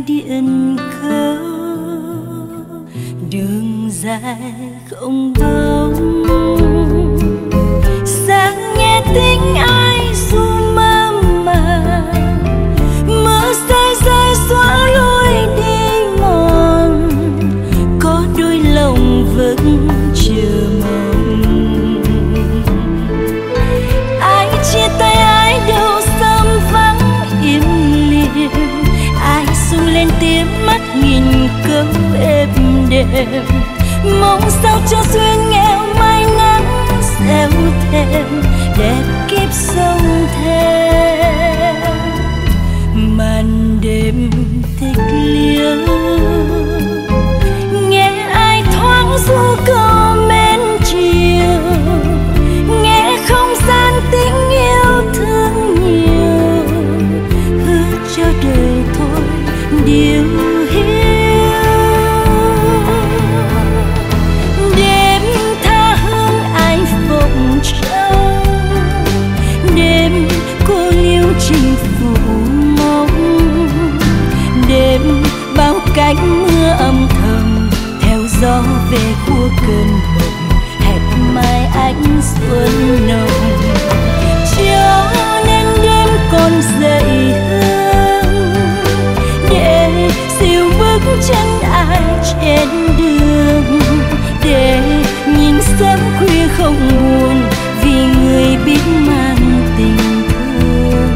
điện khâu, đường dài không bóng. Sáng nghe tiếng ai ru mơ màng, mưa rơi rơi xóa lối đi mòn, có đôi lòng vẫn chờ mong. Ai chia tay ai đâu sớm vắng im lìm, ai sung lên tiếng mắt nghìn câu êm đềm, mong sao cho duyên nghèo mai nắng xéo thêm đẹp kiếp sống thêm. Màn đêm tịch liêu nghe ai thoáng ru câu mến chiều, nghe không gian tiếng yêu thương nhiều, hứa cho đời thôi điều hiu. Đêm tha hương ai vọng trông, đêm cô liêu trình phủ mong, đêm bao cánh mưa âm thầm theo gió về khua cơn mộng, hẹn mai ánh xuân nồng. Cho nên đêm còn dậy hương để dìu bước chân ai trên đường, để nhìn sớm khuya không buồn vì người biết mang tình thương.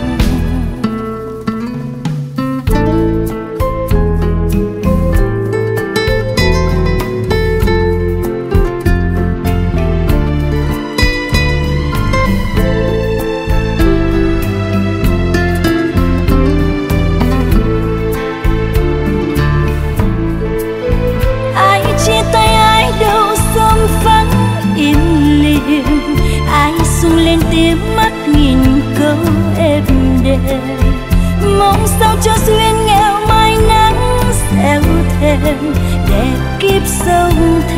Ai chia tay ai đâu sớm vắng im lìm, ai sung lên tiếng mắt nghìn câu êm đềm, mong sao cho duyên nghèo mai nắng xéo thêm đẹp kiếp sống thêm.